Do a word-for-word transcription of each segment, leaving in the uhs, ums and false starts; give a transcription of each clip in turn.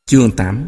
Chương tám.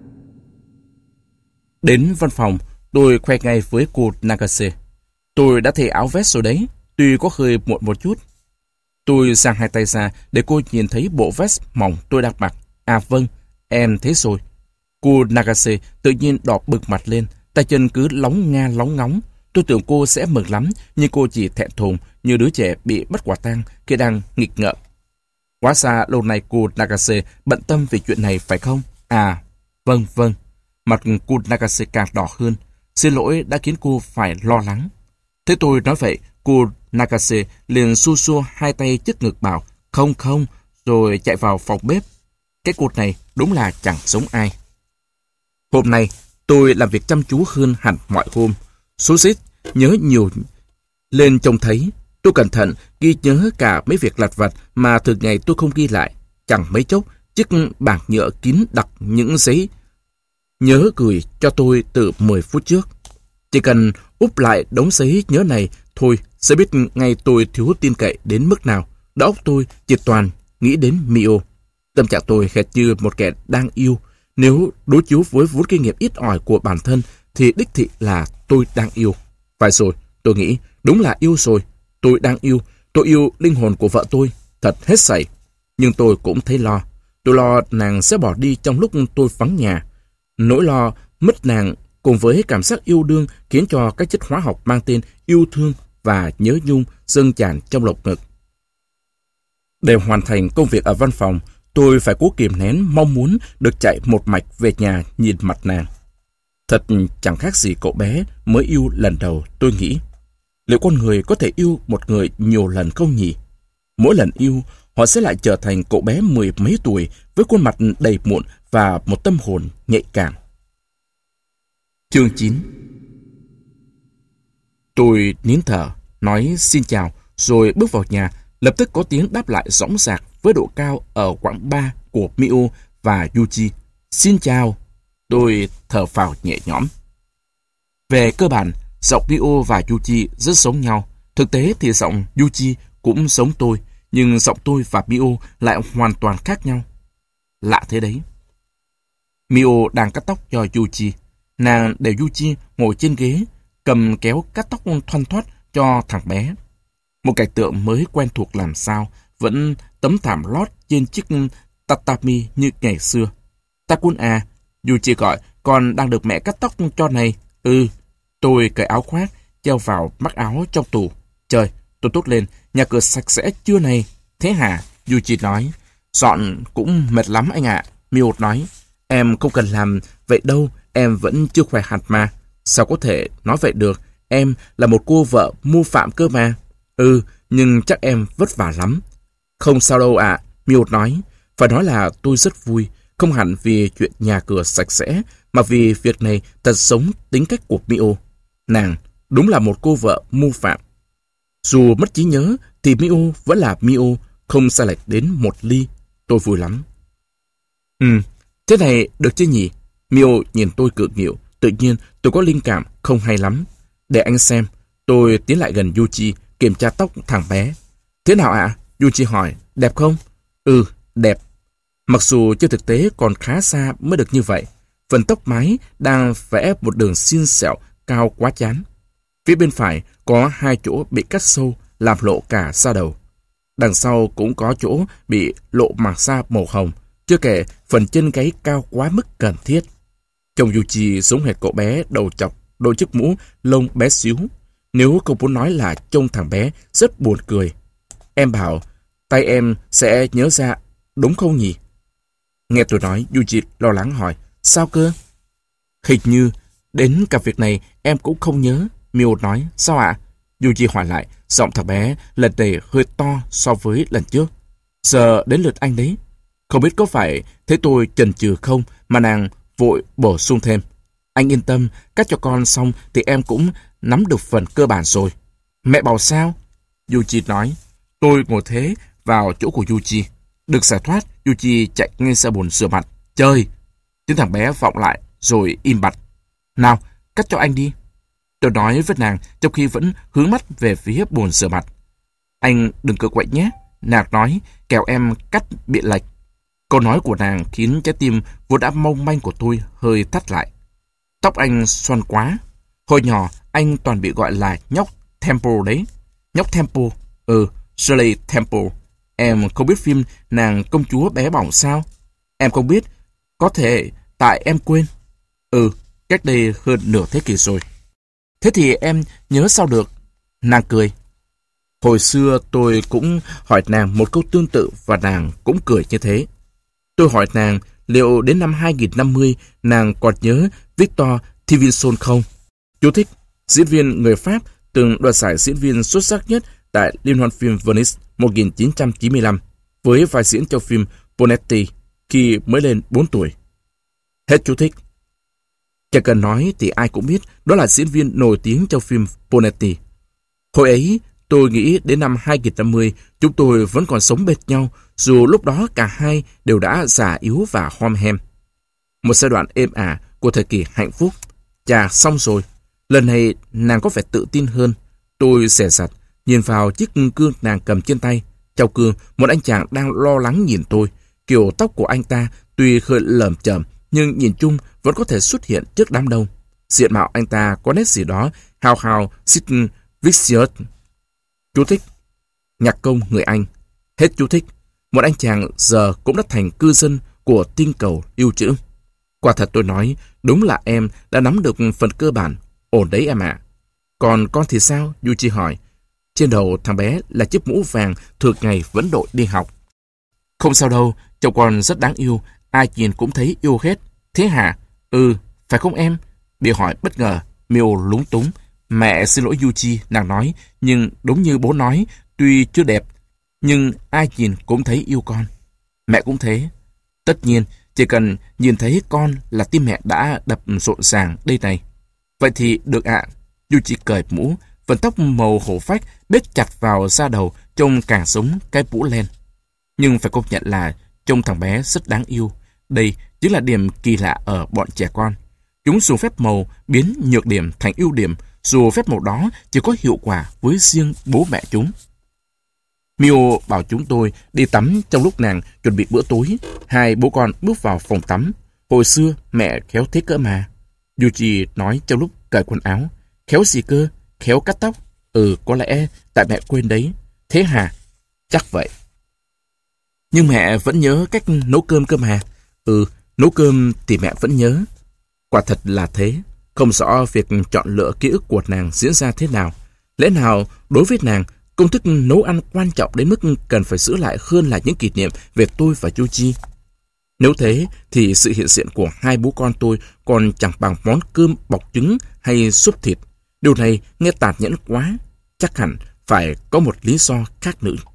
Đến văn phòng, tôi khoe ngay với cô Nagase. Tôi đã thay áo vest rồi đấy, tuy có hơi muộn một chút. Tôi sang hai tay ra để cô nhìn thấy bộ vest mỏng tôi đang mặc. À vâng, em thấy rồi. Cô Nagase tự nhiên đỏ bừng mặt lên, tay chân cứ lóng nga lóng ngóng. Tôi tưởng cô sẽ mừng lắm, nhưng cô chỉ thẹn thùng như đứa trẻ bị bắt quả tang khi đang nghịch ngợm. Hóa ra lâu nay cô Nagase bận tâm về chuyện này phải không? À, vâng vâng. Mặt cô Nagase càng đỏ hơn. Xin lỗi đã khiến cô phải lo lắng. Thế tôi nói vậy, cô Nagase liền xua xua hai tay trước ngực bảo không không, rồi chạy vào phòng bếp. Cái cô này đúng là chẳng giống ai. Hôm nay tôi làm việc chăm chú hơn hẳn mọi hôm. Số xít nhớ nhiều lên trông thấy. Tôi cẩn thận ghi nhớ cả mấy việc lặt vặt mà thường ngày tôi không ghi lại. Chẳng mấy chốc, chiếc bảng nhựa kín đặc những giấy nhớ gửi cho tôi từ mười phút trước. Chỉ cần úp lại đống giấy nhớ này thôi sẽ biết ngay tôi thiếu tin cậy đến mức nào. Đầu óc tôi chỉ toàn nghĩ đến Mio. Tâm trạng tôi hệt như một kẻ đang yêu. Nếu đối chiếu với vốn kinh nghiệm ít ỏi của bản thân thì đích thị là tôi đang yêu. Phải rồi, tôi nghĩ đúng là yêu rồi. Tôi đang yêu, tôi yêu linh hồn của vợ tôi, thật hết sảy. Nhưng tôi cũng thấy lo. Tôi lo nàng sẽ bỏ đi trong lúc tôi vắng nhà. Nỗi lo mất nàng cùng với cảm giác yêu đương khiến cho các chất hóa học mang tên yêu thương và nhớ nhung dâng tràn trong lồng ngực. Để hoàn thành công việc ở văn phòng, tôi phải cố kìm nén mong muốn được chạy một mạch về nhà nhìn mặt nàng. Thật chẳng khác gì cậu bé mới yêu lần đầu, tôi nghĩ. Liệu con người có thể yêu một người nhiều lần không nhỉ? Mỗi lần yêu, họ sẽ lại trở thành cậu bé mười mấy tuổi với khuôn mặt đầy mụn và một tâm hồn nhạy cảm. Chương chín. Tôi nín thở, nói xin chào, rồi bước vào nhà. Lập tức có tiếng đáp lại rõng rạc với độ cao ở quãng ba của Mio và Yuji. Xin chào. Tôi thở phào nhẹ nhõm. Về cơ bản, giọng Mio và Yuji rất giống nhau. Thực tế thì giọng Yuji cũng giống tôi, nhưng giọng tôi và Mio lại hoàn toàn khác nhau. Lạ thế đấy. Mio đang cắt tóc cho Yuji. Nàng để Yuji ngồi trên ghế, cầm kéo cắt tóc thoăn thoắt cho thằng bé. Một cảnh tượng mới quen thuộc làm sao, vẫn tấm thảm lót trên chiếc tatami như ngày xưa. Takun à, Yuji gọi, con đang được mẹ cắt tóc cho này. Ừ. Tôi cởi áo khoác, treo vào mắc áo trong tủ. Trời, tôi tốt lên, nhà cửa sạch sẽ chưa này? Thế hả? Yuji nói. Dọn cũng mệt lắm anh ạ. Mio nói. Em không cần làm vậy đâu, em vẫn chưa khỏe hẳn mà. Sao có thể nói vậy được? Em là một cô vợ mưu phạm cơ mà. Ừ, nhưng chắc em vất vả lắm. Không sao đâu ạ, Mio nói. Phải nói là tôi rất vui, không hẳn vì chuyện nhà cửa sạch sẽ, mà vì việc này thật giống tính cách của Mio. Nàng đúng là một cô vợ mưu phạm. Dù mất trí nhớ thì Mio vẫn là Mio, không sai lệch đến một ly. Tôi vui lắm. Ừ, thế này được chứ nhỉ? Mio nhìn tôi cự nghịu. Tự nhiên tôi có linh cảm không hay lắm. Để anh xem. Tôi tiến lại gần Yuji, kiểm tra tóc thằng bé. Thế nào ạ? À? Yuji hỏi. Đẹp không? Ừ, đẹp. Mặc dù trên thực tế còn khá xa mới được như vậy. Phần tóc mái đang vẽ một đường xiên xẹo cao quá chán. Phía bên phải có hai chỗ bị cắt sâu, làm lộ cả da đầu. Đằng sau cũng có chỗ bị lộ màng da màu hồng, chưa kể phần chân gáy cao quá mức cần thiết. Trông Yuji giống hệt cậu bé đầu chọc, đôi chiếc mũ lông bé xíu. Nếu không muốn nói là trông thằng bé rất buồn cười. Em bảo, tay em sẽ nhớ ra, đúng không nhỉ? Nghe tôi nói, Yuji lo lắng hỏi, sao cơ? Hình như, đến cả việc này em cũng không nhớ. Mio nói, sao ạ? À? Yuji hỏi lại, giọng thằng bé lần này hơi to so với lần trước. Giờ đến lượt anh đấy. Không biết có phải thấy tôi chần chừ không mà nàng vội bổ sung thêm. Anh yên tâm, cắt cho con xong thì em cũng nắm được phần cơ bản rồi. Mẹ bảo sao? Yuji nói. Tôi ngồi thế vào chỗ của Yuji. Được giải thoát, Yuji chạy ngay ra bồn rửa mặt. Chơi! Tiếng thằng bé vọng lại rồi im bặt. Nào, cắt cho anh đi. Tôi nói với nàng trong khi vẫn hướng mắt về phía bồn rửa mặt. Anh đừng cự quậy nhé. Nàng nói, kẻo em cắt bị lệch. Câu nói của nàng khiến trái tim vốn đã mong manh của tôi hơi thắt lại. Tóc anh xoăn quá. Hồi nhỏ, anh toàn bị gọi là nhóc Temple đấy. Nhóc Temple. Ừ, Shirley Temple. Em không biết phim nàng công chúa bé bỏng sao? Em không biết. Có thể tại em quên. Ừ, cách đây hơn nửa thế kỷ rồi. Thế thì em nhớ sao được? Nàng cười. Hồi xưa tôi cũng hỏi nàng một câu tương tự và nàng cũng cười như thế. Tôi hỏi nàng liệu đến năm hai nghìn năm mươi nàng còn nhớ Victor Thivinson không? Chú thích: diễn viên người Pháp từng đoạt giải diễn viên xuất sắc nhất tại Liên hoan phim Venice một nghìn chín trăm chín mươi lăm với vai diễn trong phim Bonetti khi mới lên bốn tuổi. Hết chú thích. Chẳng cần nói thì ai cũng biết đó là diễn viên nổi tiếng trong phim Bonetti. Hồi ấy, tôi nghĩ đến năm hai nghìn năm mươi chúng tôi vẫn còn sống bên nhau, dù lúc đó cả hai đều đã già yếu và hom hem. Một giai đoạn êm ả của thời kỳ hạnh phúc. Chà, xong rồi. Lần này nàng có vẻ tự tin hơn. Tôi xẻ sặt, nhìn vào chiếc gương nàng cầm trên tay. Trong gương, một anh chàng đang lo lắng nhìn tôi. Kiểu tóc của anh ta tuy hơi lởm chởm, nhưng nhìn chung vẫn có thể xuất hiện trước đám đông. Diện mạo anh ta có nét gì đó hào hào xích vicious. Chú thích: nhạc công người Anh. Hết chú thích. Một anh chàng giờ cũng đã thành cư dân của tinh cầu yêu chữ. Quả thật tôi nói, đúng là em đã nắm được phần cơ bản. Ổn đấy em ạ. Còn con thì sao? Yuji hỏi. Trên đầu thằng bé là chiếc mũ vàng thường ngày vẫn đội đi học. Không sao đâu, chồng con rất đáng yêu, ai nhìn cũng thấy yêu hết. Thế hả? Ừ, phải không em? Bị hỏi bất ngờ, Mio lúng túng. Mẹ xin lỗi Yuji, nàng nói, nhưng đúng như bố nói, tuy chưa đẹp, nhưng ai nhìn cũng thấy yêu con. Mẹ cũng thế. Tất nhiên, chỉ cần nhìn thấy con là tim mẹ đã đập rộn ràng đây này. Vậy thì được ạ. Yuji cởi mũ, phần tóc màu hổ phách bết chặt vào da đầu, trông càng giống cái mũ len. Nhưng phải công nhận là trông thằng bé rất đáng yêu. Đây chính là điểm kỳ lạ ở bọn trẻ con. Chúng dùng phép màu biến nhược điểm thành ưu điểm, dù phép màu đó chỉ có hiệu quả với riêng bố mẹ chúng. Mio bảo chúng tôi đi tắm trong lúc nàng chuẩn bị bữa tối. Hai bố con bước vào phòng tắm. Hồi xưa mẹ khéo thế cỡ mà. Yuji nói trong lúc cởi quần áo. Khéo gì cơ? Khéo cắt tóc? Ừ, có lẽ tại mẹ quên đấy. Thế hả? Chắc vậy. Nhưng mẹ vẫn nhớ cách nấu cơm cơ mà. Ừ, nấu cơm thì mẹ vẫn nhớ. Quả thật là thế. Không rõ việc chọn lựa ký ức của nàng diễn ra thế nào. Lẽ nào đối với nàng, công thức nấu ăn quan trọng đến mức cần phải giữ lại hơn là những kỷ niệm về tôi và Yuji? Nếu thế, thì sự hiện diện của hai bố con tôi còn chẳng bằng món cơm bọc trứng hay súp thịt. Điều này nghe tàn nhẫn quá. Chắc hẳn phải có một lý do khác nữa.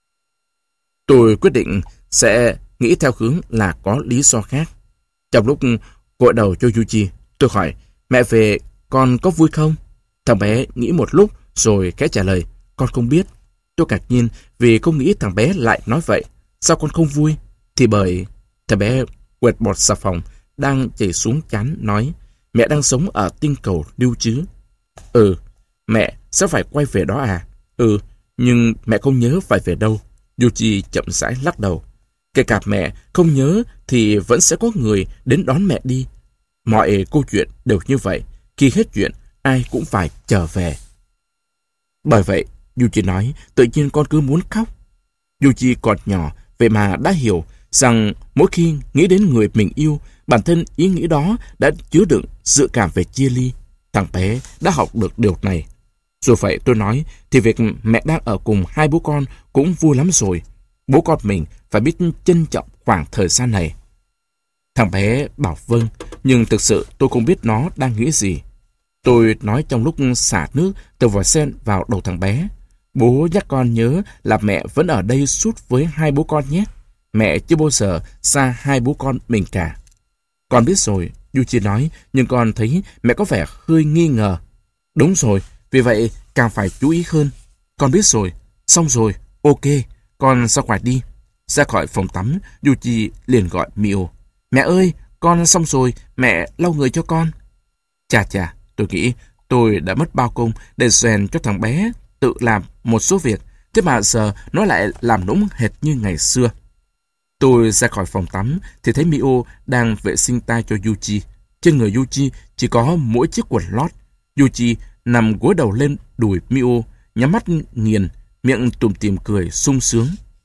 Tôi quyết định sẽ nghĩ theo hướng là có lý do khác. Trong lúc gội đầu cho Yuji, tôi hỏi, mẹ về con có vui không? Thằng bé nghĩ một lúc rồi khẽ trả lời, con không biết. Tôi ngạc nhiên vì không nghĩ thằng bé lại nói vậy. Sao con không vui? Thì bởi... Thằng bé quệt bọt xà phòng đang chảy xuống trán nói, mẹ đang sống ở tinh cầu lưu trữ. Ừ, mẹ sẽ phải quay về đó à? Ừ, nhưng mẹ không nhớ phải về đâu. Yuji chậm rãi lắc đầu. Kể cả mẹ không nhớ thì vẫn sẽ có người đến đón mẹ đi. Mọi câu chuyện đều như vậy. Khi hết chuyện, ai cũng phải trở về. Bởi vậy, Yuji nói, tự nhiên con cứ muốn khóc. Yuji còn nhỏ, vậy mà đã hiểu rằng mỗi khi nghĩ đến người mình yêu, bản thân ý nghĩ đó đã chứa đựng dự cảm về chia ly. Thằng bé đã học được điều này. Dù vậy tôi nói, thì việc mẹ đang ở cùng hai bố con cũng vui lắm rồi. Bố con mình phải biết trân trọng khoảng thời gian này. Thằng bé bảo vâng, nhưng thực sự tôi không biết nó đang nghĩ gì. Tôi nói trong lúc xả nước từ vòi sen vào đầu thằng bé. Bố nhắc con nhớ là mẹ vẫn ở đây suốt với hai bố con nhé. Mẹ chưa bao giờ xa hai bố con mình cả. Con biết rồi, Yuji nói, nhưng con thấy mẹ có vẻ hơi nghi ngờ. Đúng rồi, vì vậy càng phải chú ý hơn. Con biết rồi, xong rồi, ok, con ra ngoài đi. Ra khỏi phòng tắm, Yuji liền gọi Mio. Mẹ ơi, con xong rồi, mẹ lau người cho con. Chà chà, tôi nghĩ tôi đã mất bao công để rèn cho thằng bé tự làm một số việc, thế mà giờ nó lại làm đúng hệt như ngày xưa. Tôi ra khỏi phòng tắm thì thấy Mio đang vệ sinh tay cho Yuji. Trên người Yuji chỉ có mỗi chiếc quần lót. Yuji nằm gối đầu lên đùi Mio, nhắm mắt nghiền, miệng tủm tỉm cười sung sướng.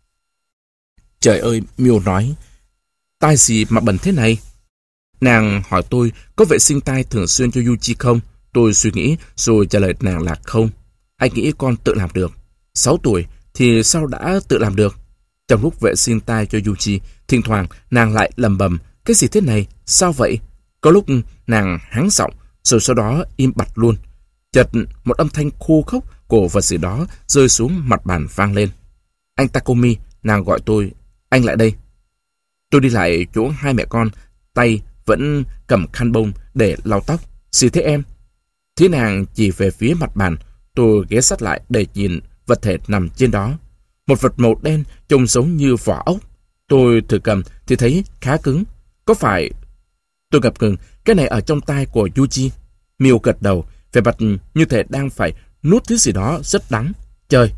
Trời ơi, Mio nói, tai gì mà bẩn thế này? Nàng hỏi tôi có vệ sinh tai thường xuyên cho Yuji không? Tôi suy nghĩ rồi trả lời nàng là không. Anh nghĩ con tự làm được. Sáu tuổi thì sao đã tự làm được? Trong lúc vệ sinh tai cho Yuji, thỉnh thoảng nàng lại lầm bầm, cái gì thế này? Sao vậy? Có lúc nàng hắng giọng, rồi sau đó im bặt luôn. Chợt một âm thanh khô khốc của vật gì đó rơi xuống mặt bàn vang lên. Anh Takomi, nàng gọi tôi. Anh lại đây. Tôi đi lại chỗ hai mẹ con, tay vẫn cầm khăn bông để lau tóc. Gì thế em? Thế nàng chỉ về phía mặt bàn. Tôi ghé sát lại để nhìn vật thể nằm trên đó. Một vật màu đen trông giống như vỏ ốc. Tôi thử cầm thì thấy khá cứng. Có phải... Tôi ngập ngừng, cái này ở trong tay của Yuji. Mio gật đầu, vẻ mặt như thể đang phải nuốt thứ gì đó rất đắng. Chơi.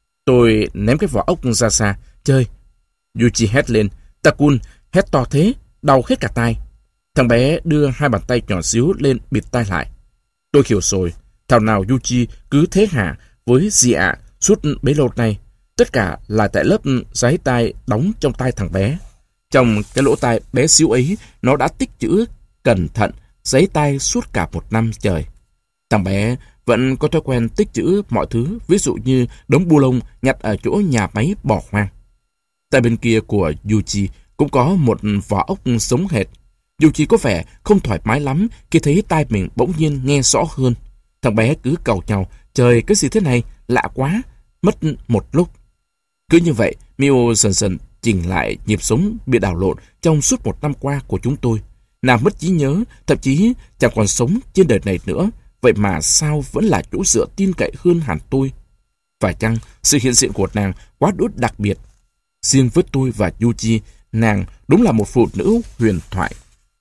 Tôi ném cái vỏ ốc ra xa. Chơi. Yuji hét lên. Takun hét to thế, đau hết cả tai. Thằng bé đưa hai bàn tay nhỏ xíu lên bịt tai lại. Tôi hiểu rồi. Thảo nào Yuji cứ thế hả với dì ạ suốt bấy lâu nay. Tất cả là tại lớp giấy tai đóng trong tai thằng bé. Trong cái lỗ tai bé xíu ấy, nó đã tích trữ cẩn thận giấy tai suốt cả một năm trời. Thằng bé vẫn có thói quen tích trữ mọi thứ, ví dụ như đống bu lông nhặt ở chỗ nhà máy bỏ hoang. Tại bên kia của Yuji cũng có một vỏ ốc sống hệt. Yuji có vẻ không thoải mái lắm khi thấy tai mình bỗng nhiên nghe rõ hơn. Thằng bé cứ cầu nhau, trời cái gì thế này, lạ quá, mất một lúc. Cứ như vậy, Mio dần dần chỉnh lại nhịp sống bị đảo lộn trong suốt một năm qua của chúng tôi. Nàng mất trí nhớ, thậm chí chẳng còn sống trên đời này nữa. Vậy mà sao vẫn là chỗ dựa tin cậy hơn hẳn tôi? Phải chăng sự hiện diện của nàng quá đỗi đặc biệt? Riêng với tôi và Yuji, nàng đúng là một phụ nữ huyền thoại.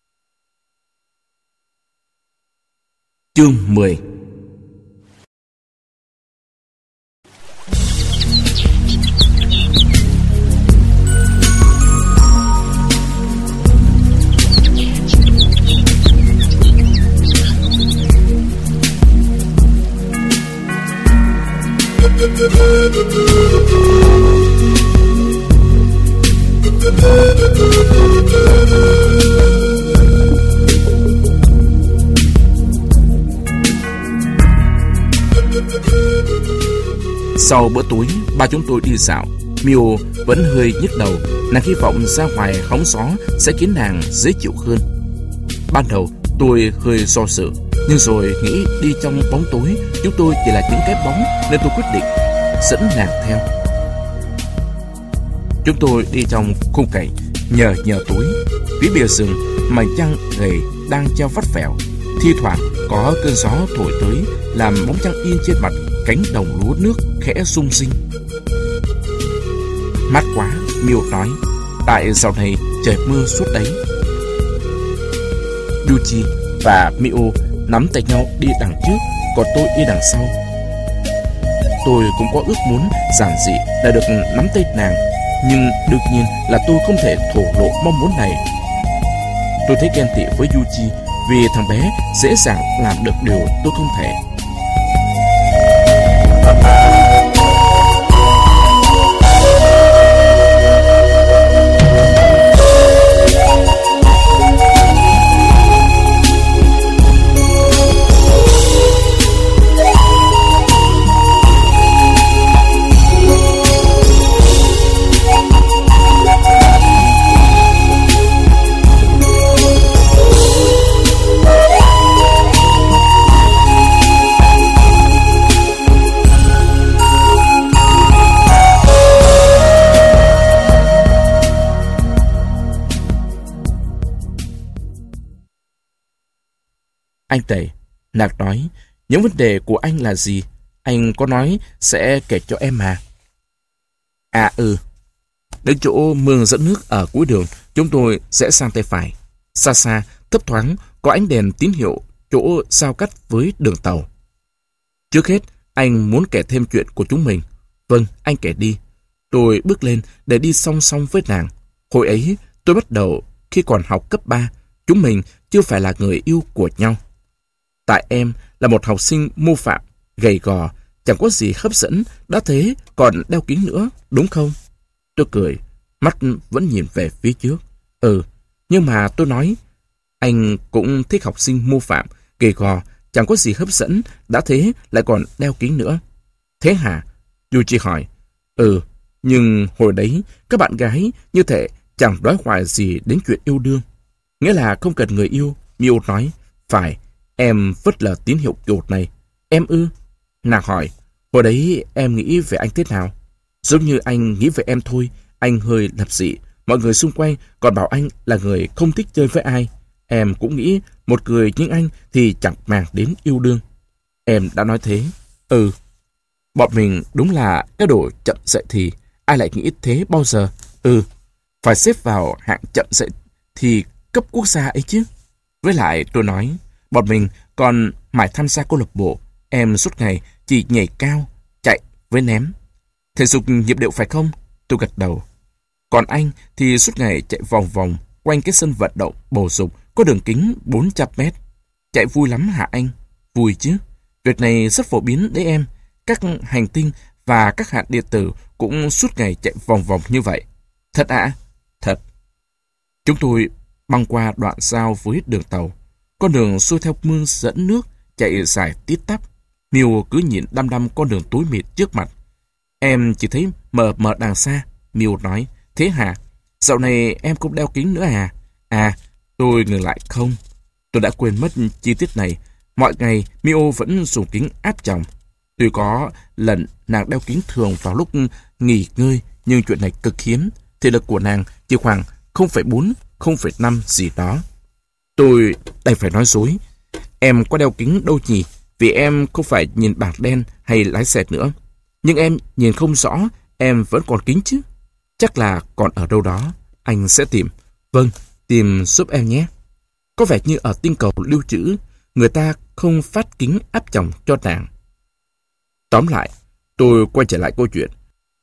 Chương mười. Sau bữa tối, ba chúng tôi đi dạo. Mio vẫn hơi nhức đầu. Nàng hy vọng ra ngoài hóng gió sẽ khiến nàng dễ chịu hơn. Ban đầu tôi hơi do dự, nhưng rồi nghĩ đi trong bóng tối chúng tôi chỉ là những cái bóng, nên tôi quyết định dẫn nàng theo. Chúng tôi đi trong khung cảnh nhờ nhờ tối. Phía bìa rừng, màn trăng gầy đang treo vắt vẻo. Thi thoảng có cơn gió thổi tới làm bóng trăng in trên mặt cánh đồng lúa nước khẽ rung rinh. Mát quá, Mio nói, tại dạo này trời mưa suốt đấy. Yuji và Mio nắm tay nhau đi đằng trước, còn tôi đi đằng sau. Tôi cũng có ước muốn giản dị là được nắm tay nàng, nhưng đương nhiên là tôi không thể thổ lộ mong muốn này. Tôi thấy ghen tị với Yuji vì thằng bé dễ dàng làm được điều tôi không thể. Anh Tẩy, Nạc nói, những vấn đề của anh là gì? Anh có nói sẽ kể cho em mà. À ừ. Đến chỗ mương dẫn nước ở cuối đường, chúng tôi sẽ sang tay phải. Xa xa, thấp thoáng, có ánh đèn tín hiệu chỗ giao cắt với đường tàu. Trước hết, anh muốn kể thêm chuyện của chúng mình. Vâng, anh kể đi. Tôi bước lên để đi song song với nàng. Hồi ấy, tôi bắt đầu khi còn học cấp ba, chúng mình chưa phải là người yêu của nhau. Tại em là một học sinh mô phạm, gầy gò, chẳng có gì hấp dẫn, đã thế còn đeo kính nữa, đúng không? Tôi cười, mắt vẫn nhìn về phía trước. Ừ, nhưng mà tôi nói, anh cũng thích học sinh mô phạm, gầy gò, chẳng có gì hấp dẫn, đã thế lại còn đeo kính nữa. Thế hả? Yuji hỏi. Ừ, nhưng hồi đấy các bạn gái như thế chẳng đoái hoài gì đến chuyện yêu đương. Nghĩa là không cần người yêu, Mio nói. Phải, em vứt lờ tín hiệu chuột này. Em ư? Nàng hỏi, hồi đấy em nghĩ về anh thế nào? Giống như anh nghĩ về em thôi, anh hơi lập dị. Mọi người xung quanh còn bảo anh là người không thích chơi với ai. Em cũng nghĩ một người như anh thì chẳng màng đến yêu đương. Em đã nói thế. Ừ. Bọn mình đúng là cái đồ chậm dậy thì. Ai lại nghĩ thế bao giờ? Ừ. Phải xếp vào hạng chậm dậy thì cấp quốc gia ấy chứ. Với lại tôi nói, bọn mình còn mãi tham gia câu lạc bộ. Em suốt ngày chỉ nhảy cao, chạy với ném. Thể dục nhịp điệu phải không? Tôi gật đầu. Còn anh thì suốt ngày chạy vòng vòng quanh cái sân vận động bổ dục có đường kính bốn trăm mét. Chạy vui lắm hả anh? Vui chứ. Việc này rất phổ biến đấy em. Các hành tinh và các hạt điện tử cũng suốt ngày chạy vòng vòng như vậy. Thật ạ? À? Thật. Chúng tôi băng qua đoạn giao với đường tàu. Con đường xuôi theo mương dẫn nước chạy dài tít tắp. Miu cứ nhìn đăm đăm con đường tối mịt trước mặt. Em chỉ thấy mờ mờ đằng xa. Miu nói. Thế hả? Dạo này em cũng đeo kính nữa à? À, tôi ngừng lại không. Tôi đã quên mất chi tiết này. Mọi ngày Miu vẫn dùng kính áp tròng. Tuy có lần nàng đeo kính thường vào lúc nghỉ ngơi, nhưng chuyện này cực hiếm. Thị lực của nàng chỉ khoảng không phẩy bốn, không phẩy năm gì đó. Tôi đành phải nói dối. Em có đeo kính đâu nhỉ? Vì em không phải nhìn bảng đen hay lái xe nữa. Nhưng em nhìn không rõ, em vẫn còn kính chứ. Chắc là còn ở đâu đó. Anh sẽ tìm. Vâng, tìm giúp em nhé. Có vẻ như ở tinh cầu lưu trữ, người ta không phát kính áp tròng cho nàng. Tóm lại, tôi quay trở lại câu chuyện.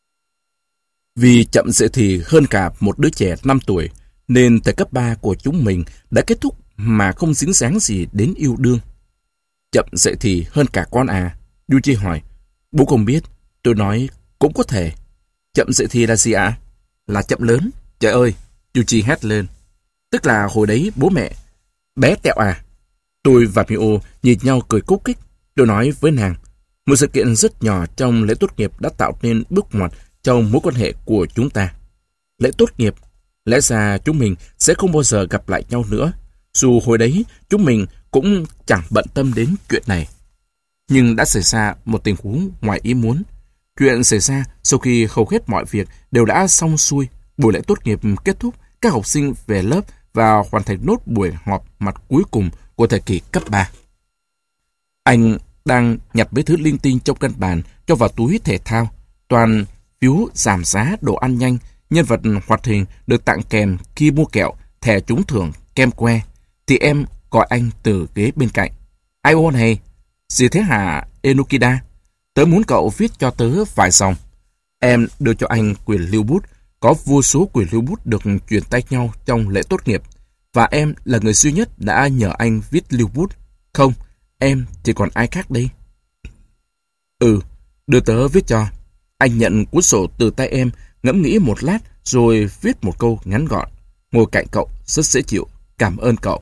Vì chậm dậy thì hơn cả một đứa trẻ năm tuổi, nên thời cấp ba của chúng mình đã kết thúc mà không dính dáng gì đến yêu đương. Chậm dậy thì hơn cả con à? Yuji hỏi. Bố không biết. Tôi nói cũng có thể. Chậm dậy thì là gì ạ? À? Là chậm lớn. Trời ơi! Yuji hét lên. Tức là hồi đấy bố mẹ. Bé tẹo à? Tôi và Mio nhìn nhau cười cúc kích. Tôi nói với nàng. Một sự kiện rất nhỏ trong lễ tốt nghiệp đã tạo nên bước ngoặt trong mối quan hệ của chúng ta. Lễ tốt nghiệp, lẽ ra chúng mình sẽ không bao giờ gặp lại nhau nữa. Dù hồi đấy chúng mình cũng chẳng bận tâm đến chuyện này. Nhưng đã xảy ra một tình huống ngoài ý muốn. Chuyện xảy ra sau khi hầu hết mọi việc đều đã xong xuôi. Buổi lễ tốt nghiệp kết thúc, các học sinh về lớp và hoàn thành nốt buổi họp mặt cuối cùng của thời kỳ cấp ba. Anh đang nhặt mấy thứ linh tinh trong cân bàn cho vào túi thể thao. Toàn phiếu giảm giá đồ ăn nhanh, nhân vật hoạt hình được tặng kèm khi mua kẹo, thẻ trúng thưởng, kem que. Thì em gọi anh từ ghế bên cạnh. Ai ô này? Gì thế hả Enokida? Tớ muốn cậu viết cho tớ vài dòng. Em đưa cho anh quyền lưu bút. Có vô số quyền lưu bút được truyền tay nhau trong lễ tốt nghiệp. Và em là người duy nhất đã nhờ anh viết lưu bút. Không, em thì còn ai khác đây? Ừ, đưa tớ viết cho. Anh nhận cuốn sổ từ tay em, ngẫm nghĩ một lát rồi viết một câu ngắn gọn. Ngồi cạnh cậu, rất dễ chịu. Cảm ơn cậu.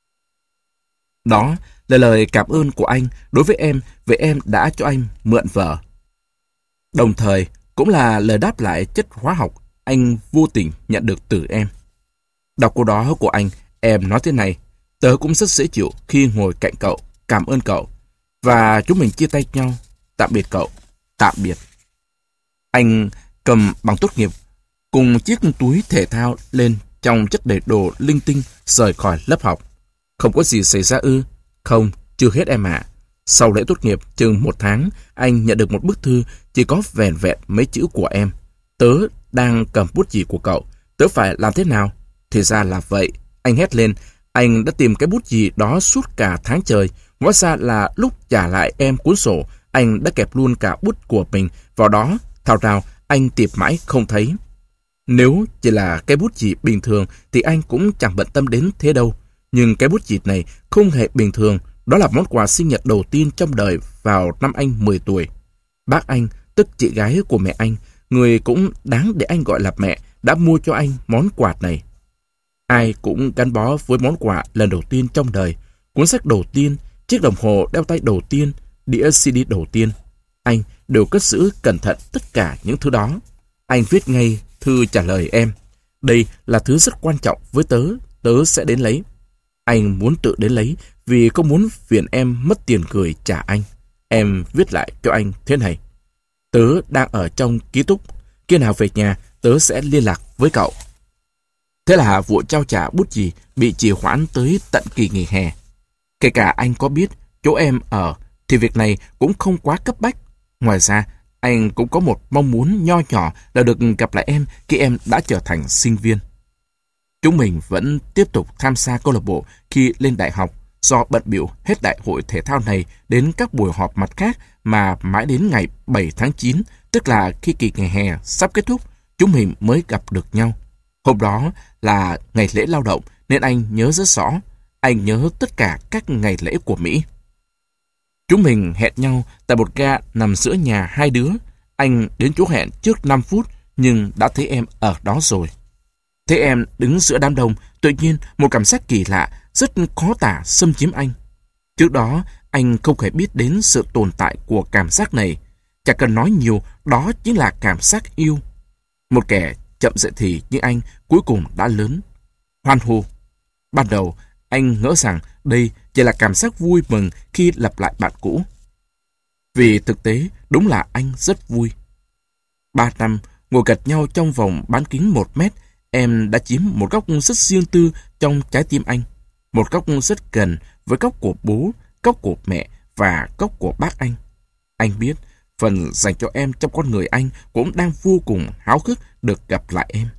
Đó là lời cảm ơn của anh đối với em vì em đã cho anh mượn vở. Đồng thời cũng là lời đáp lại chất hóa học anh vô tình nhận được từ em. Đọc câu đó của anh, em nói thế này. Tớ cũng rất dễ chịu khi ngồi cạnh cậu. Cảm ơn cậu. Và chúng mình chia tay nhau. Tạm biệt cậu. Tạm biệt. Anh cầm bằng tốt nghiệp cùng chiếc túi thể thao lên trong chất đầy đồ linh tinh rời khỏi lớp học. Không có gì xảy ra ư? Không, chưa hết em ạ. Sau lễ tốt nghiệp chừng một tháng, anh nhận được một bức thư chỉ có vẻn vẹn mấy chữ của em. Tớ đang cầm bút chì của cậu. Tớ phải làm thế nào? Thì ra là vậy. Anh hét lên. Anh đã tìm cái bút chì đó suốt cả tháng trời. Hóa ra là lúc trả lại em cuốn sổ, anh đã kẹp luôn cả bút của mình vào đó. Thao rao, anh tìm mãi không thấy. Nếu chỉ là cái bút chì bình thường thì anh cũng chẳng bận tâm đến thế đâu. Nhưng cái bút chì này không hề bình thường. Đó là món quà sinh nhật đầu tiên trong đời vào năm anh mười tuổi. Bác anh, tức chị gái của mẹ anh, người cũng đáng để anh gọi là mẹ, đã mua cho anh món quà này. Ai cũng gắn bó với món quà lần đầu tiên trong đời, cuốn sách đầu tiên, chiếc đồng hồ đeo tay đầu tiên, đĩa xê đê đầu tiên. Anh đều cất giữ cẩn thận tất cả những thứ đó. Anh viết ngay thư trả lời em. Đây là thứ rất quan trọng với tớ, tớ sẽ đến lấy. Anh muốn tự đến lấy vì không muốn phiền em mất tiền gửi trả anh. Em viết lại cho anh thế này: tớ đang ở trong ký túc, khi nào về nhà tớ sẽ liên lạc với cậu. Thế là vụ trao trả bút chì bị trì hoãn tới tận kỳ nghỉ hè. Kể cả anh có biết chỗ em ở thì việc này cũng không quá cấp bách. Ngoài ra, anh cũng có một mong muốn nho nhỏ là được gặp lại em khi em đã trở thành sinh viên. Chúng mình vẫn tiếp tục tham gia câu lạc bộ khi lên đại học, do bận bịu hết đại hội thể thao này đến các buổi họp mặt khác mà mãi đến ngày bảy tháng chín, tức là khi kỳ nghỉ hè sắp kết thúc, chúng mình mới gặp được nhau. Hôm đó là ngày lễ lao động nên anh nhớ rất rõ. Anh nhớ tất cả các ngày lễ của Mỹ. Chúng mình hẹn nhau tại một ga nằm giữa nhà hai đứa. Anh đến chỗ hẹn trước năm phút nhưng đã thấy em ở đó rồi. Thấy em đứng giữa đám đông, tự nhiên một cảm giác kỳ lạ, rất khó tả xâm chiếm anh. Trước đó, anh không hề biết đến sự tồn tại của cảm giác này. Chẳng cần nói nhiều, đó chính là cảm giác yêu. Một kẻ chậm dậy thì như anh cuối cùng đã lớn. Hoan hô. Ban đầu, anh ngỡ rằng đây chỉ là cảm giác vui mừng khi lặp lại bạn cũ. Vì thực tế, đúng là anh rất vui. Ba năm, ngồi gật nhau trong vòng bán kính một mét, em đã chiếm một góc rất riêng tư trong trái tim anh. Một góc rất gần với góc của bố, góc của mẹ và góc của bác anh. Anh biết, phần dành cho em trong con người anh cũng đang vô cùng háo hức được gặp lại em.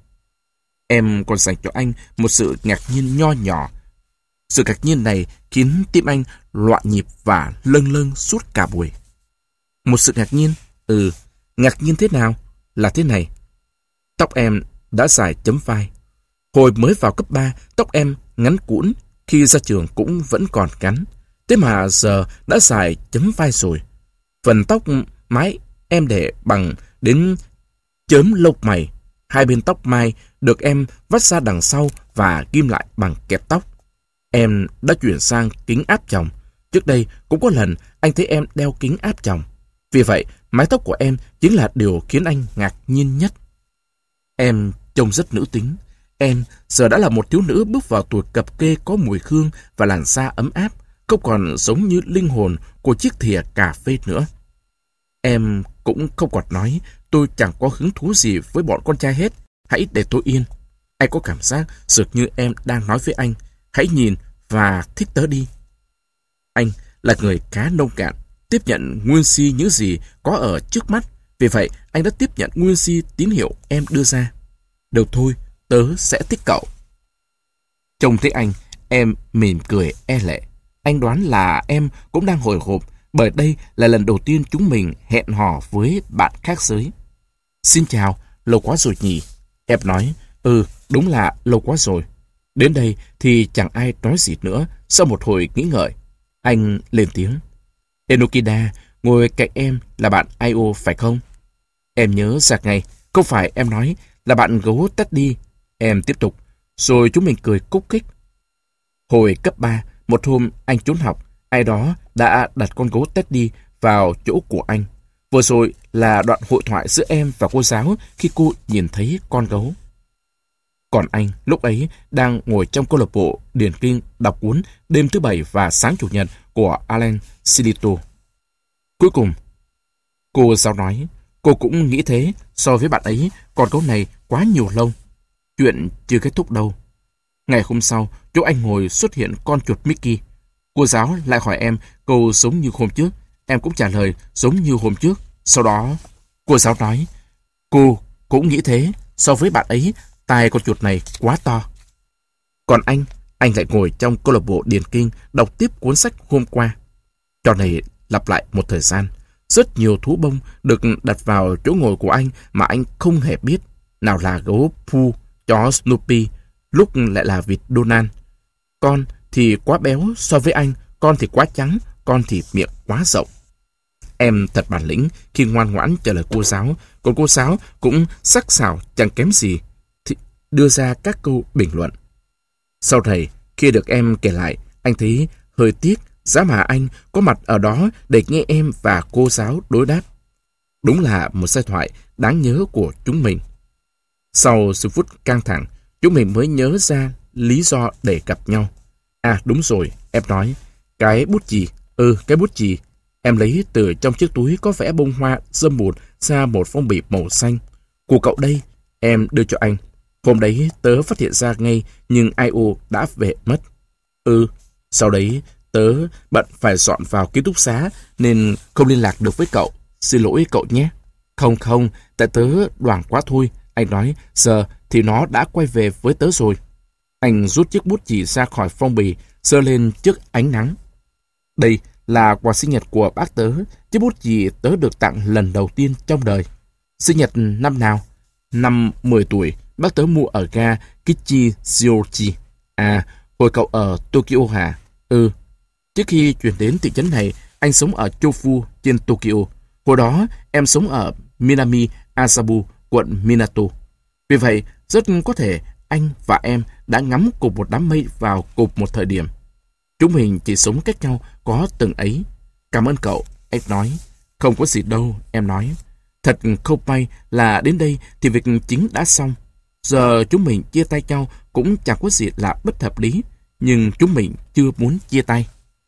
Em còn dành cho anh một sự ngạc nhiên nho nhỏ. Sự ngạc nhiên này khiến tim anh loạn nhịp và lâng lâng suốt cả buổi. Một sự ngạc nhiên? Ừ, ngạc nhiên thế nào? Là thế này. Tóc em đã dài chấm vai. Hồi mới vào cấp ba, tóc em ngắn cũn, khi ra trường cũng vẫn còn ngắn. Thế mà giờ đã dài chấm vai rồi. Phần tóc mái em để bằng đến chớm lông mày. Hai bên tóc mai được em vắt ra đằng sau và ghim lại bằng kẹp tóc. Em đã chuyển sang kính áp tròng. Trước đây cũng có lần anh thấy em đeo kính áp tròng. Vì vậy, mái tóc của em chính là điều khiến anh ngạc nhiên nhất. Em trông rất nữ tính. Em giờ đã là một thiếu nữ bước vào tuổi cập kê có mùi hương và làn da ấm áp, không còn giống như linh hồn của chiếc thìa cà phê nữa. Em cũng không còn nói tôi chẳng có hứng thú gì với bọn con trai hết. Hãy để tôi yên. Anh có cảm giác dường như em đang nói với anh. Hãy nhìn và thích tớ đi. Anh là người khá nông cạn, tiếp nhận nguyên si những gì có ở trước mắt. Vì vậy, anh đã tiếp nhận nguyên si tín hiệu em đưa ra. Được thôi, tớ sẽ thích cậu. Trông thấy anh, em mỉm cười e lệ. Anh đoán là em cũng đang hồi hộp, bởi đây là lần đầu tiên chúng mình hẹn hò với bạn khác giới. Xin chào, lâu quá rồi nhỉ? Em nói, ừ, đúng là lâu quá rồi. Đến đây thì chẳng ai nói gì nữa. Sau một hồi nghĩ ngợi, anh lên tiếng. Enokida, ngồi cạnh em là bạn Io phải không? Em nhớ ra ngay, không phải em nói là bạn gấu Teddy. Em tiếp tục, rồi chúng mình cười cúc khích. Hồi cấp ba, một hôm anh trốn học, ai đó đã đặt con gấu Teddy vào chỗ của anh. Vừa rồi là đoạn hội thoại giữa em và cô giáo khi cô nhìn thấy con gấu. Còn anh lúc ấy đang ngồi trong câu lạc bộ điền kinh đọc cuốn Đêm thứ Bảy và Sáng Chủ nhật của Alan Silito. Cuối cùng, cô giáo nói, cô cũng nghĩ thế. So với bạn ấy, con gấu này quá nhiều lông. Chuyện chưa kết thúc đâu. Ngày hôm sau, chỗ anh ngồi xuất hiện con chuột Mickey. Cô giáo lại hỏi em câu giống như hôm trước. Em cũng trả lời giống như hôm trước. Sau đó, cô giáo nói, cô cũng nghĩ thế. So với bạn ấy, tai con chuột này quá to. Còn anh, anh lại ngồi trong câu lạc bộ điền kinh đọc tiếp cuốn sách hôm qua. Trò này lặp lại một thời gian. Rất nhiều thú bông được đặt vào chỗ ngồi của anh mà anh không hề biết. nào là gấu Pooh, chó Snoopy, lúc lại là vịt Donald. Con thì quá béo so với anh, con thì quá trắng, con thì miệng quá rộng. Em thật bản lĩnh khi ngoan ngoãn trả lời cô giáo, còn cô giáo cũng sắc sảo chẳng kém gì thì đưa ra các câu bình luận. Sau này, khi được em kể lại, anh thấy hơi tiếc giá mà anh có mặt ở đó để nghe em và cô giáo đối đáp. Đúng là một giai thoại đáng nhớ của chúng mình. Sau sự phút căng thẳng, chúng mình mới nhớ ra lý do để gặp nhau. À đúng rồi, em nói, cái bút chì, ừ cái bút chì. Em lấy từ trong chiếc túi có vẽ bông hoa dâm bụt ra một phong bì màu xanh. Của cậu đây, em đưa cho anh. Hôm đấy tớ phát hiện ra ngay, nhưng i o đã về mất. Ừ, sau đấy tớ bận phải dọn vào ký túc xá nên không liên lạc được với cậu. Xin lỗi cậu nhé. Không không, tại tớ đoảng quá thôi. Anh nói, giờ thì nó đã quay về với tớ rồi. Anh rút chiếc bút chì ra khỏi phong bì, giơ lên trước ánh nắng. Đây là quà sinh nhật của bác tớ. Chiếc bút chì tớ được tặng lần đầu tiên trong đời. Sinh nhật năm nào? Năm mười tuổi, bác tớ mua ở ga Kichijoji. À, hồi cậu ở Tokyo hả? Ừ. Trước khi chuyển đến thị trấn này, anh sống ở Chofu trên Tokyo. Hồi đó, em sống ở Minami Asabu, quận Minato. Vì vậy, rất có thể anh và em đã ngắm cùng một đám mây vào cùng một thời điểm. Chúng mình chỉ sống cách nhau có từng ấy. Cảm ơn cậu, anh nói. Không có gì đâu, em nói. Thật không may là đến đây thì việc chính đã xong. Giờ chúng mình chia tay nhau cũng chẳng có gì là bất hợp lý, nhưng chúng mình chưa muốn chia tay.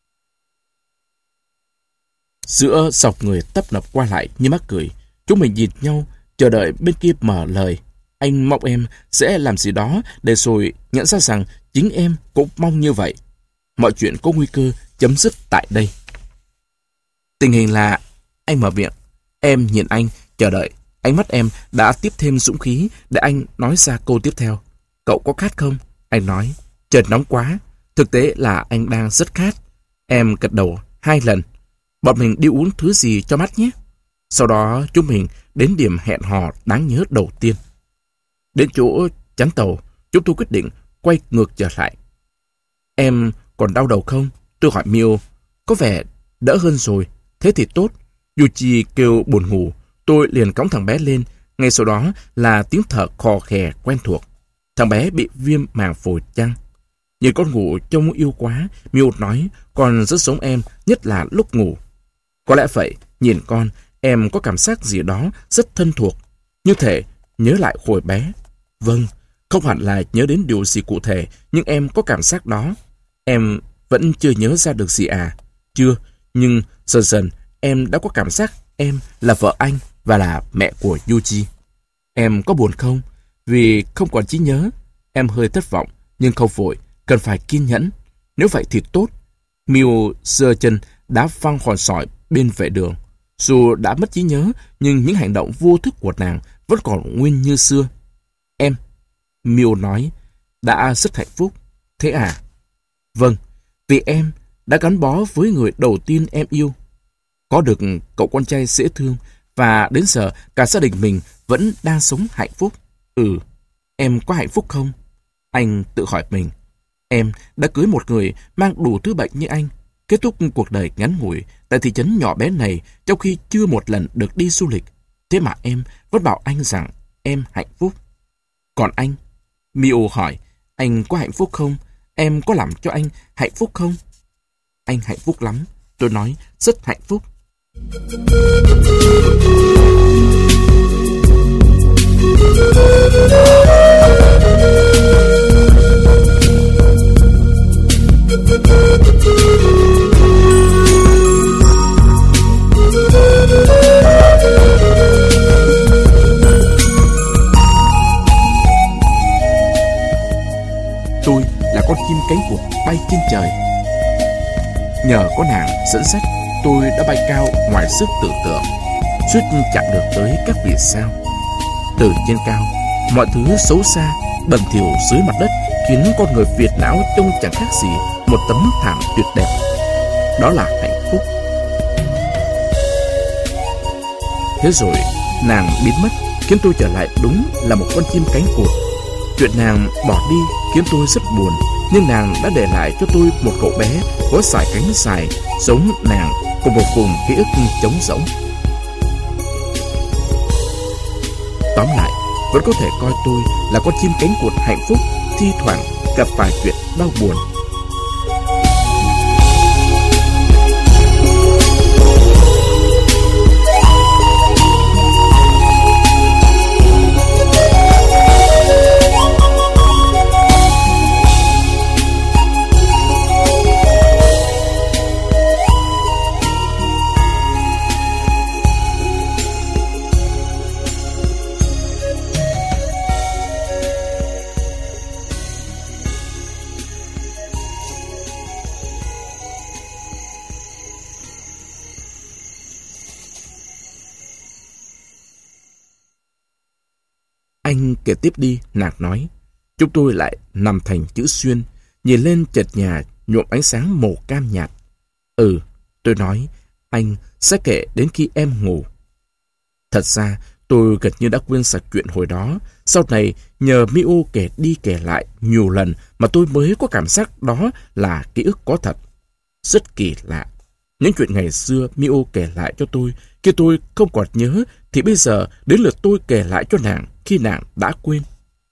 Giữa dọc người tấp nập qua lại như mắc cười, chúng mình nhìn nhau, chờ đợi bên kia mở lời. Anh mong em sẽ làm gì đó để rồi nhận ra rằng chính em cũng mong như vậy. Mọi chuyện có nguy cơ chấm dứt tại đây. Tình hình là anh mở miệng. Em nhìn anh, chờ đợi. Ánh mắt em đã tiếp thêm dũng khí để anh nói ra câu tiếp theo. Cậu có khát không? Anh nói. Trời nóng quá. Thực tế là anh đang rất khát. Em gật đầu hai lần. Bọn mình đi uống thứ gì cho mát nhé. Sau đó chúng mình đến điểm hẹn hò đáng nhớ đầu tiên. Đến chỗ chắn tàu, chúng tôi quyết định quay ngược trở lại. Em còn đau đầu không? Tôi hỏi Mio. Có vẻ đỡ hơn rồi. Thế thì tốt. Yuchi kêu buồn ngủ. Tôi liền cõng thằng bé lên. Ngay sau đó là tiếng thở khò khè quen thuộc. Thằng bé bị viêm màng phổi chăng? Nhìn con ngủ trông yêu quá. Mio nói con rất giống em, nhất là lúc ngủ. Có lẽ vậy, nhìn con, em có cảm giác gì đó rất thân thuộc. Như thể nhớ lại hồi bé. Vâng, không hẳn là nhớ đến điều gì cụ thể, nhưng em có cảm giác đó. Em vẫn chưa nhớ ra được gì à? Chưa, nhưng dần dần em đã có cảm giác em là vợ anh và là mẹ của Yuji. Em có buồn không? Vì không còn trí nhớ. Em hơi thất vọng, nhưng không vội, cần phải kiên nhẫn. Nếu vậy thì tốt. Mio giơ chân đá văng hòn sỏi bên vệ đường. Dù đã mất trí nhớ, nhưng những hành động vô thức của nàng vẫn còn nguyên như xưa. Em, Mio nói, đã rất hạnh phúc. Thế à? Vâng, vì em đã gắn bó với người đầu tiên em yêu. Có được cậu con trai dễ thương, và đến giờ cả gia đình mình vẫn đang sống hạnh phúc. Ừ, em có hạnh phúc không? Anh tự hỏi mình. Em đã cưới một người mang đủ thứ bệnh như anh, kết thúc cuộc đời ngắn ngủi tại thị trấn nhỏ bé này trong khi chưa một lần được đi du lịch. Thế mà em vẫn bảo anh rằng em hạnh phúc. Còn anh? Mio hỏi, anh có hạnh phúc không? Em có làm cho anh hạnh phúc không? Anh hạnh phúc lắm. Tôi nói, rất hạnh phúc. Tôi là con chim cánh cụt bay trên trời. Nhờ có nàng dẫn dắt, tôi đã bay cao ngoài sức tưởng tượng, suýt chạm được tới các vì sao. Từ trên cao, mọi thứ xấu xa, bẩn thỉu dưới mặt đất khiến con người Việt não trông chẳng khác gì một tấm thảm tuyệt đẹp. Đó là hạnh phúc. Thế rồi nàng biến mất khiến tôi trở lại đúng là một con chim cánh cụt. Chuyện nàng bỏ đi khiến tôi rất buồn, nhưng nàng đã để lại cho tôi một cậu bé có sải cánh dài giống nàng cùng một vùng ký ức trống rỗng. Tóm lại, vẫn có thể coi tôi là con chim cánh cụt hạnh phúc, thi thoảng gặp phải chuyện đau buồn. Anh kể tiếp đi, nàng nói. Chúng tôi lại nằm thành chữ xuyên, nhìn lên trệt nhà nhuộm ánh sáng màu cam nhạt. Ừ, tôi nói, anh sẽ kể đến khi em ngủ. Thật ra, tôi gần như đã quên sạch chuyện hồi đó. Sau này, nhờ Miu kể đi kể lại nhiều lần mà tôi mới có cảm giác đó là ký ức có thật. Rất kỳ lạ. Những chuyện ngày xưa Miu kể lại cho tôi khi tôi không còn nhớ, thì bây giờ đến lượt tôi kể lại cho nàng khi nàng đã quên.